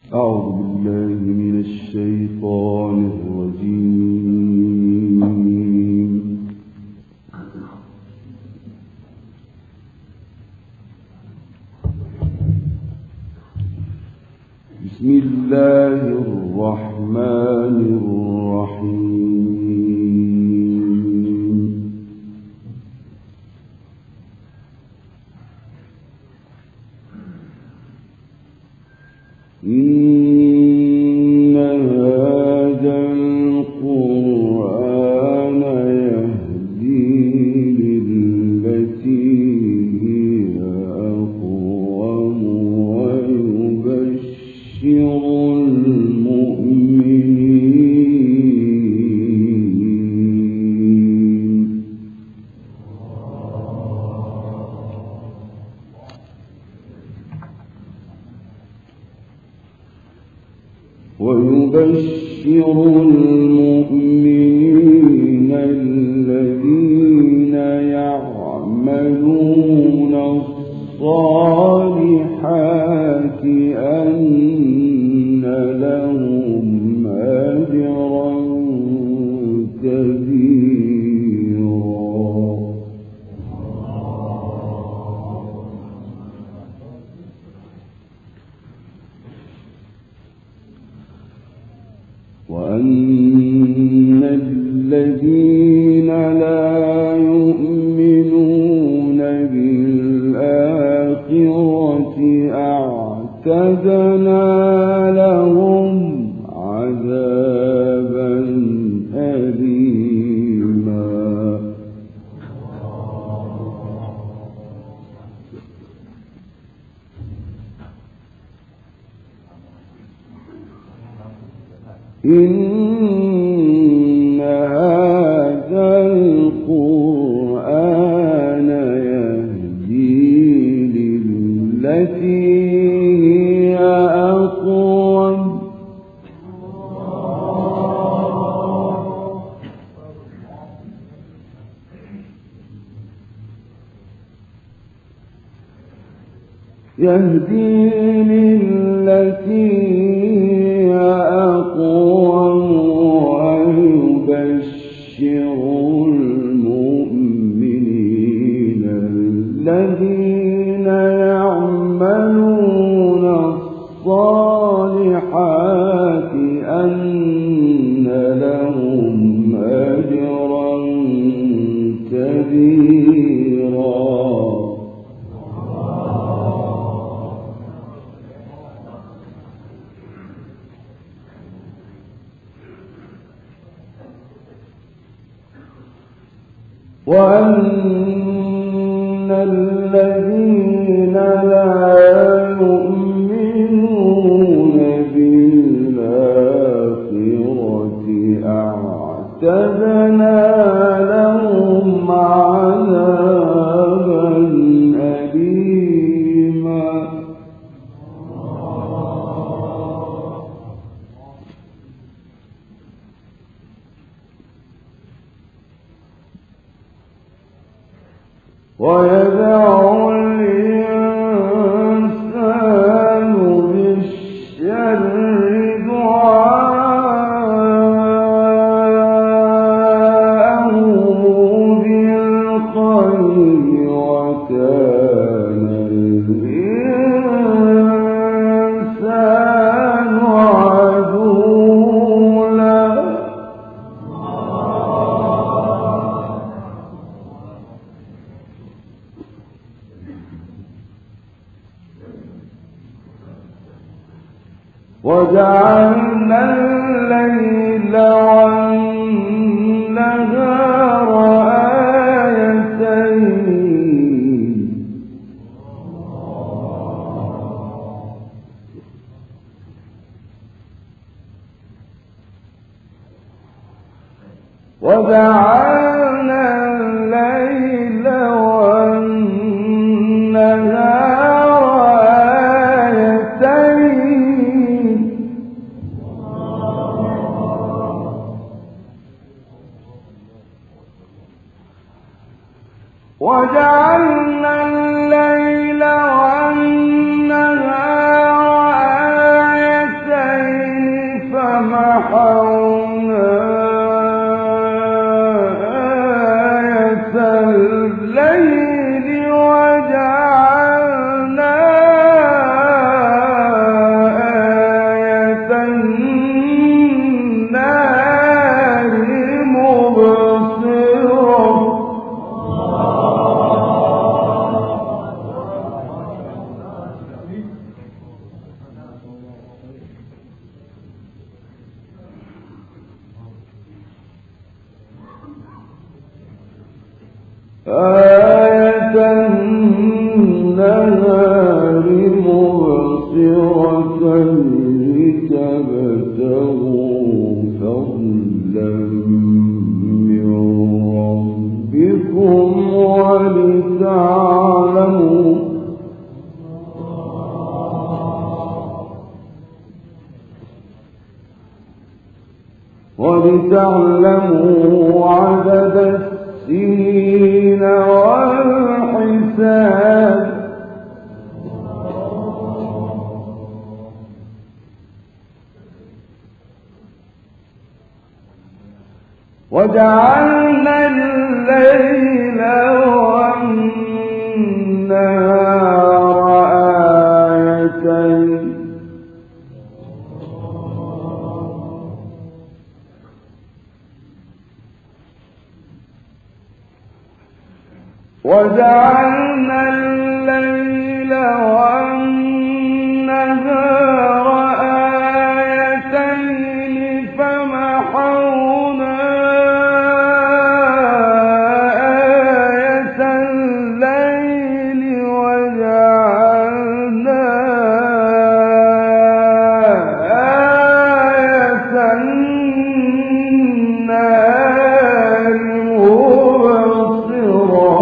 أعوذ بالله من الشيطان الرجيم. بسم الله الرحمن الرحيم. إن هذا القرآن يهدي للتي هي أقوم ويبشر المؤمنين الذين يعملون الصالحات أن لهم أجرا كبيرا. وأن الذين لا يؤمنون بالآخرة أعتدنا لهم عذابا أليما. إن هذا القرآن يهدي للتي هي أقوم ويبشر المؤمنين الذين يعملون الصالحات أن لهم أجرا كبيرا. وأن الذين لا يؤمنون بالآخرة أعتدنا لهم عذابا أليما. ويدع الإنسان بالشر دعاءه بالخير وكان الإنسان عجولا. وجعلنا الليل والنهار آيتين وجعلنا الليل والنهار آيتين وجعلنا الليل والنهار آيتين ولتعلموا عدد السنين والحساب وجعلنا الليل والنهار آيتين وجعلنا الليل والنهار آيتين فمحونا آية الليل وجعلنا آية النهار مبصرة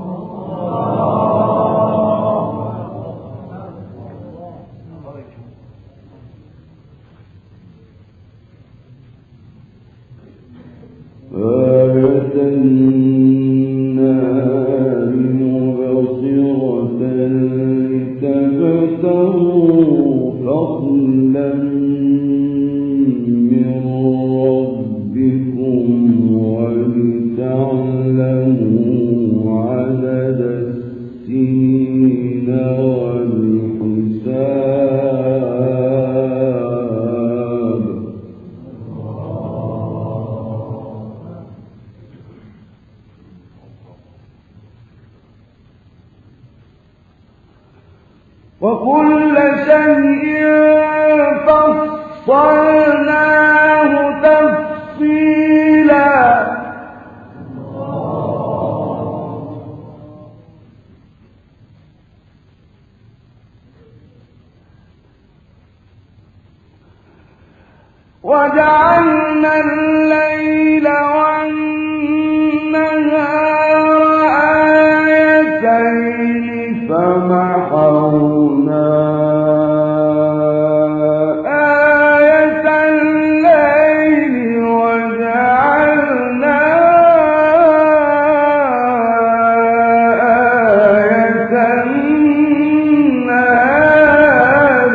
وكل شيء فصلناه تفصيلا وجعلنا الليل والنهار آيتين فمحونا آية الليل وجعلنا آية النهار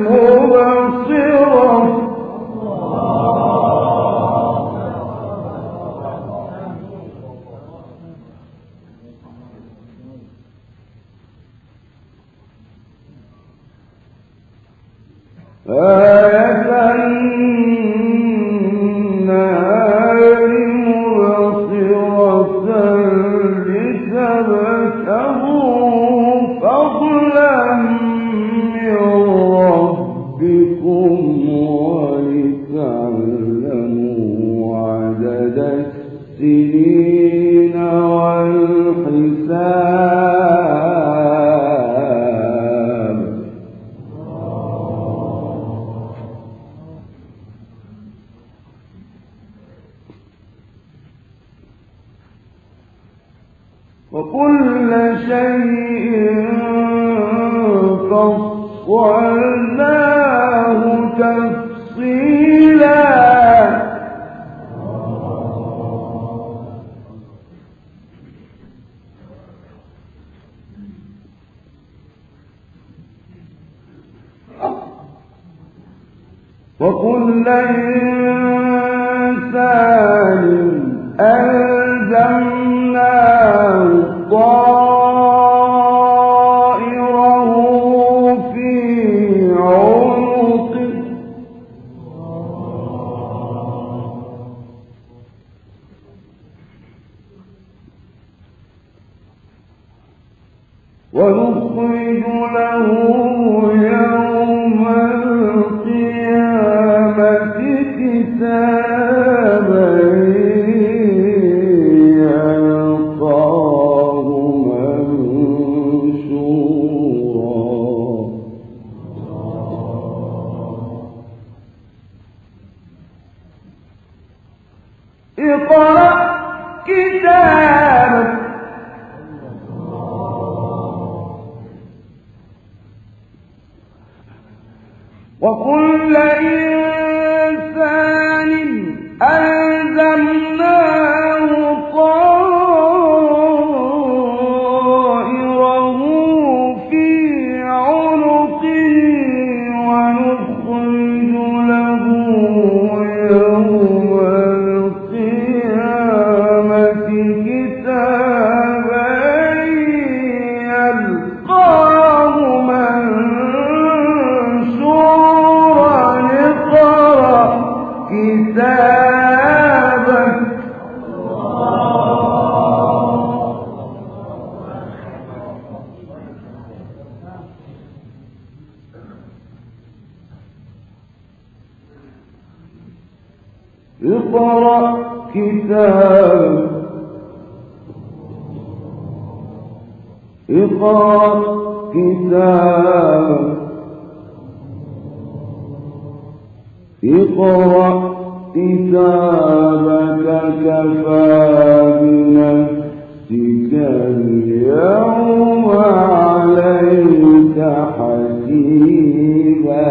مبصرة آية النهار مبصرة لتبتغوا فضلا من ربكم ولتعلموا عدد السنين والحساب وكل شيء فصلناه تفصيلا وكل إنسان ألزمناه طائره في عنقه ونخرج له يوم القيامة كتابا يلقاه منشورا اقرأ كتابك وكل إنسان ألزمناه طائره في عنقه ونخرج له يوم القيامة كتابا يلقاه كتابك اقرأ كتابك اقرأ كتابك اقرأ كتابك كفى بنفسك اليوم عليك حسيبا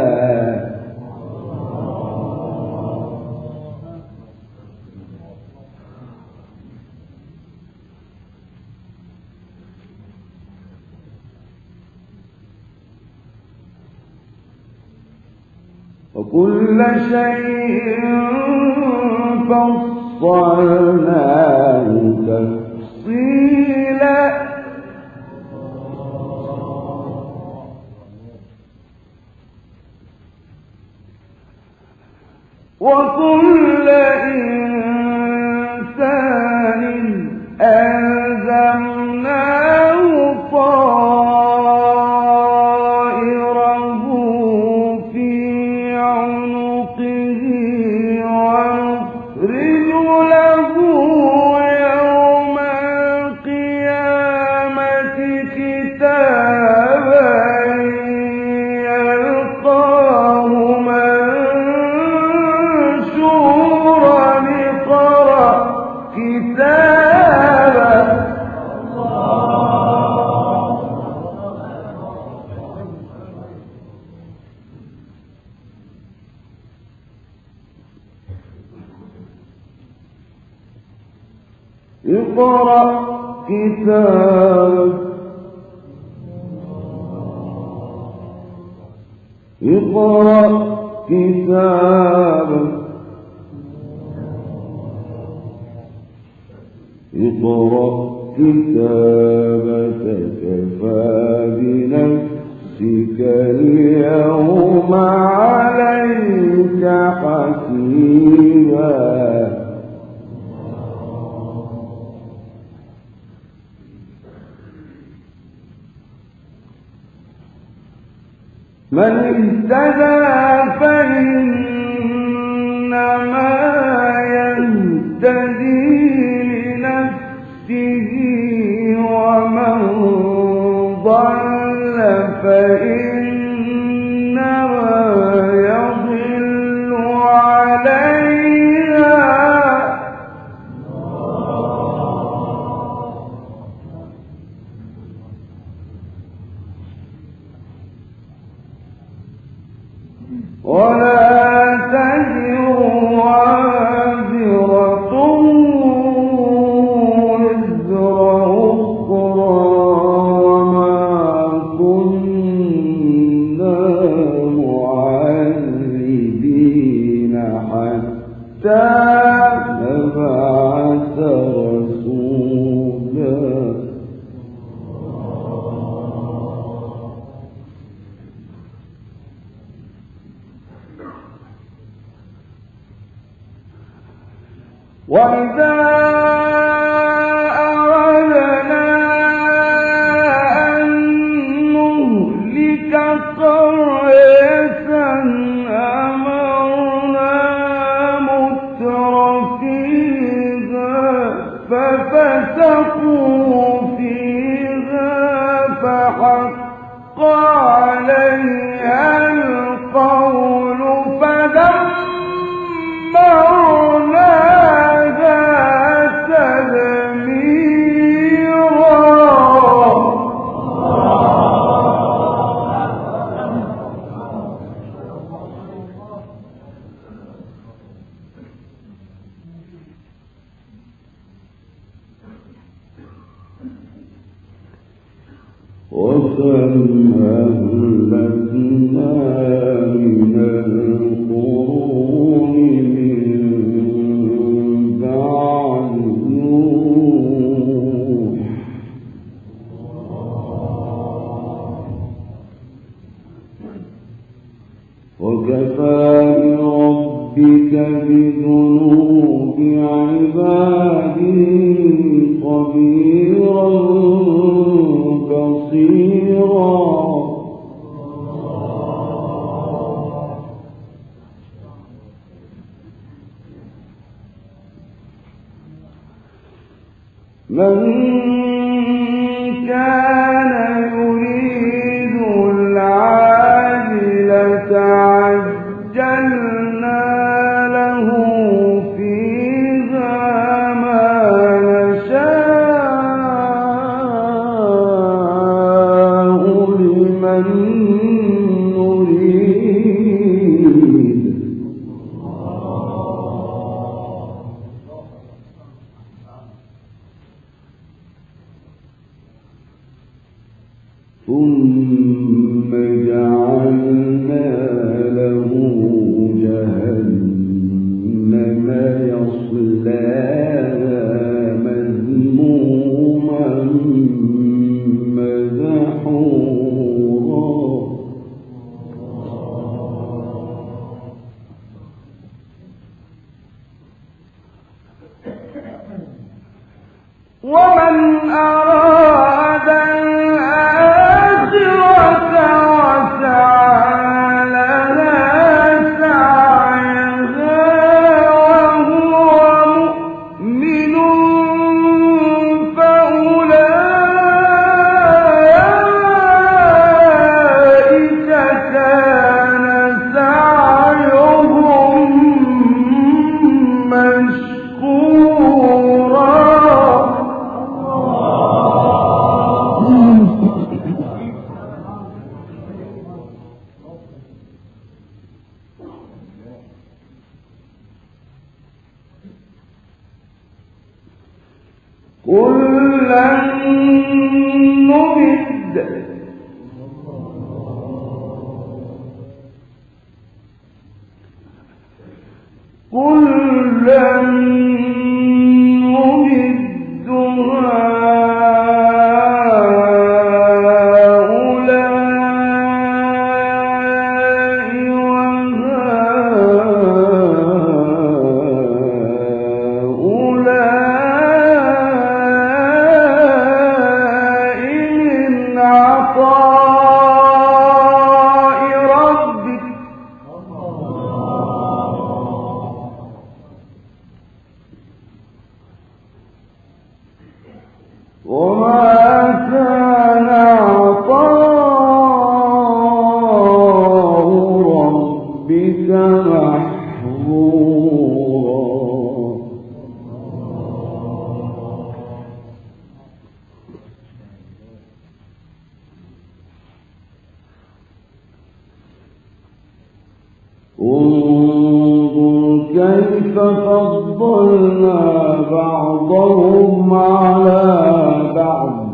وكل شيء فصلناه تفصيلا وكل إنسان ألزمناه طائره في عنقه ونخرج له يوم القيامة كتابا يلقاه منشورا اقرأ كتابك اقرأ كتابك اقرأ كتابك اقرأ كتابك كفى بنفسك اليوم عليك حسيبا من اهتدى فإنما يهتدي لنفسه ومن ضل فإنما يضل عليها ولا تزر وازرة وزر أخرى وما كنا معذبين نبعث رسولا وإذا أردنا أن نهلك قرية أمرنا مترفيها ففسقوا فيها فحق عليها القول وكم أهلكنا من القرون من بعد نوح وكفى بربك بذنوب عباده خبيرا بصيرا من كان يريد العاجلة عجلنا له فيها ما نشاء لمن نريد ثم جعلنا له جهنم يصلاها مذموما مدحورا ومن أراد كلا نمد كلا نمد انظر كيف فضلنا بعضهم على بعض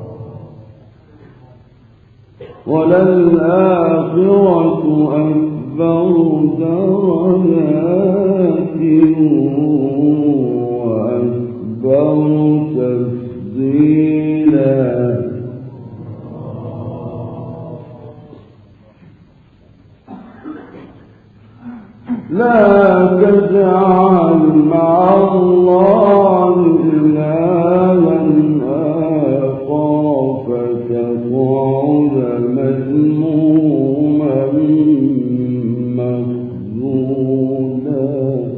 وللآخرة لا تجعل مع الله إلها آخر فتقعد مذموما مخذولا.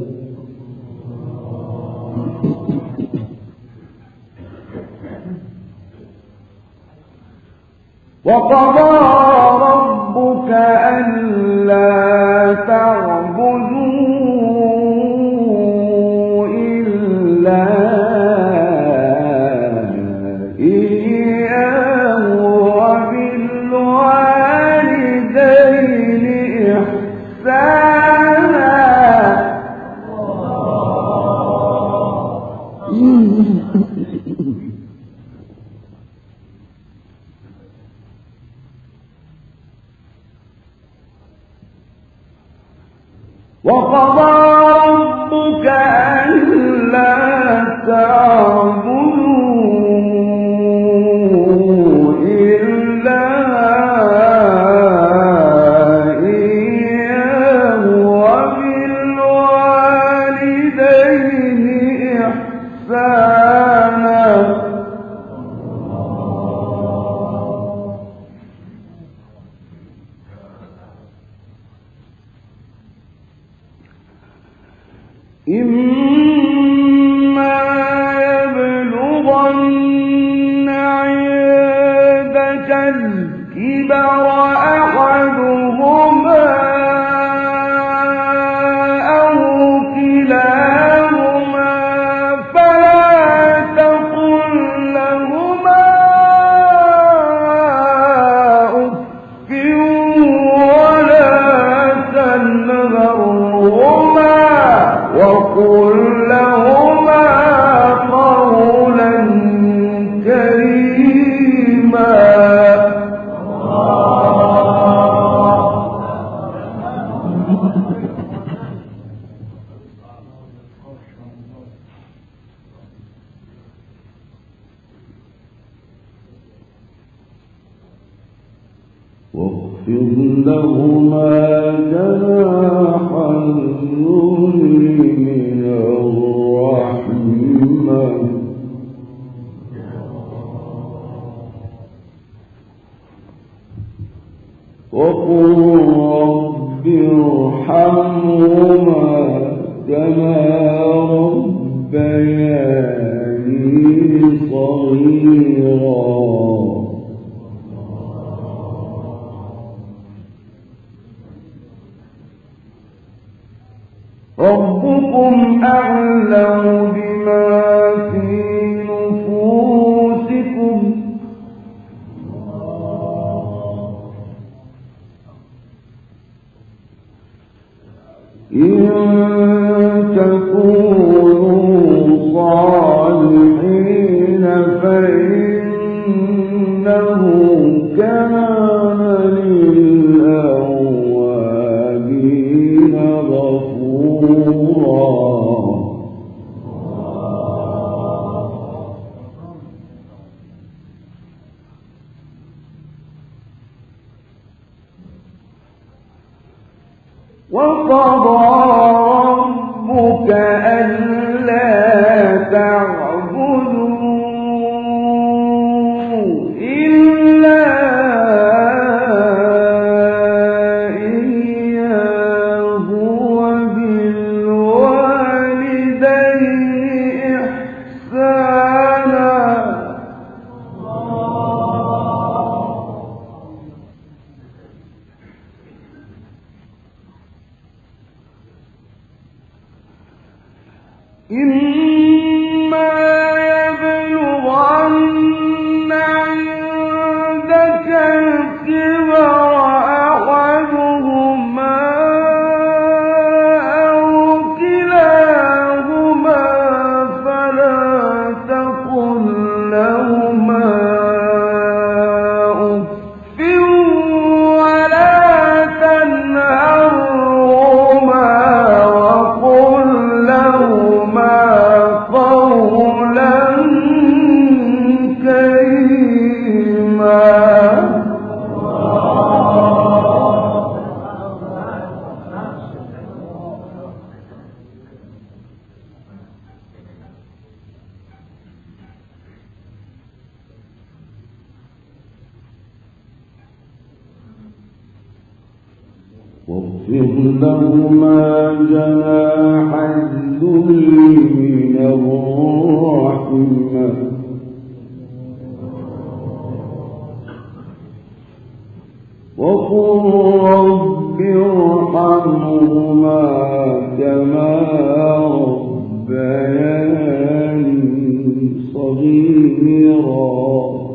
وقضى ربك ألا تعبدوا إلا إياه وبالوالدين إحسانا. وقضى ربك ألا تعبدوا إلا إياه وبالوالدين إحسانا. إما يبلغن عندك الكبر أحدهما أو كلاهما فلا تقل لهما أف ولا تنهرهما وقل لهما قولا كريما. واخفض لهما جناح الذل من الرحمة وقل رب ارحمهما كما ربياني صغيرا. ربكم أعلم بما في نفوسكم إن تكونوا صالحين فإنه كان للأوابين غفورا. وقضى ربك ألا تعبدوا إلا إياه وبالوالدين إحسانا. إما يبلغن عندك الكبر أحدهما أو كلاهما فلا تقل لهما أف ولا تنهرهما لهما جناح الذل من الرحمة وقل رب ارحمهما كما ربياني صغيرا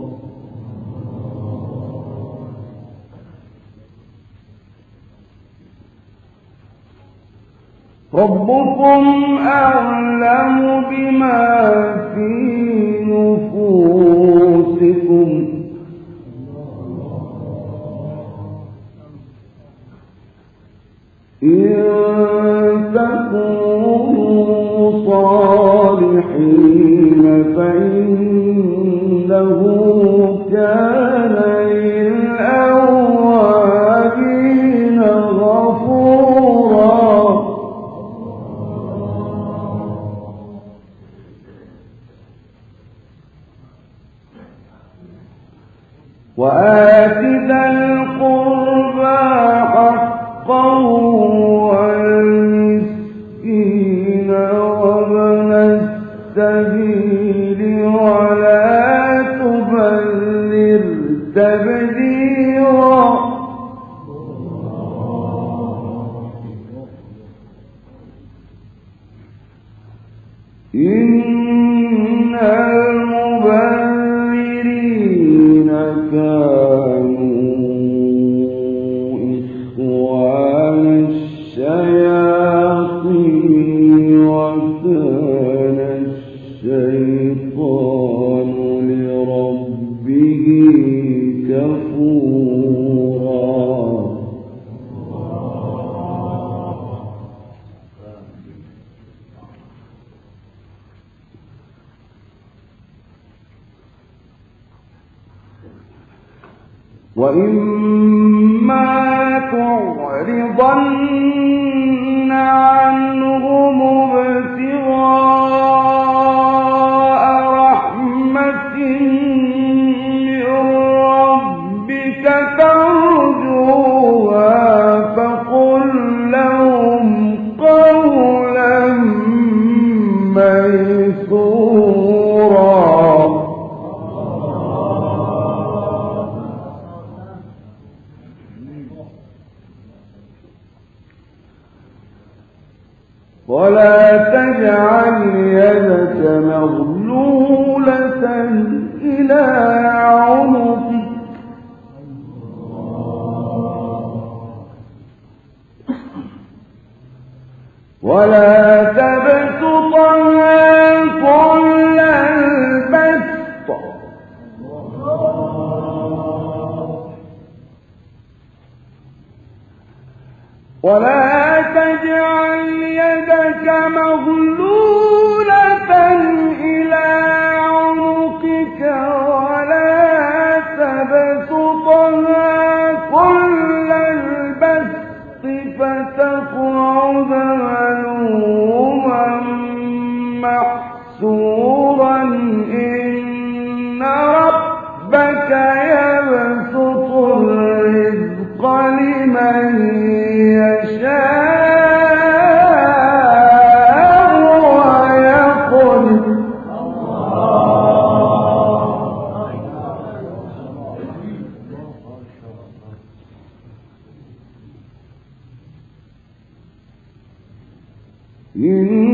ربكم أعلم بما في نفوسكم إن تكونوا صالحين فإنه كان للأوابين غفورا وآت ذا القربى حقه والمسكين وابن السبيل ولا تبذر تبذيرا إن المبذرين كانوا إخوان الشياطين وكان الشيطان لربه كفورا وإما تعرضن عنهم ابتغاء رحمة من ربك ترجوها فقل لهم قولا ميسورا ولا تجعل يدك مغلولة إلى عنقك ولا تبسطها كل البسط ولا تجعل يدك مغلولة إلى عنقك ولا تبسطها كل البسط فتقعد ملوما محسورا إن ربك يبسط الرزق لمن يشاء ويقدر إن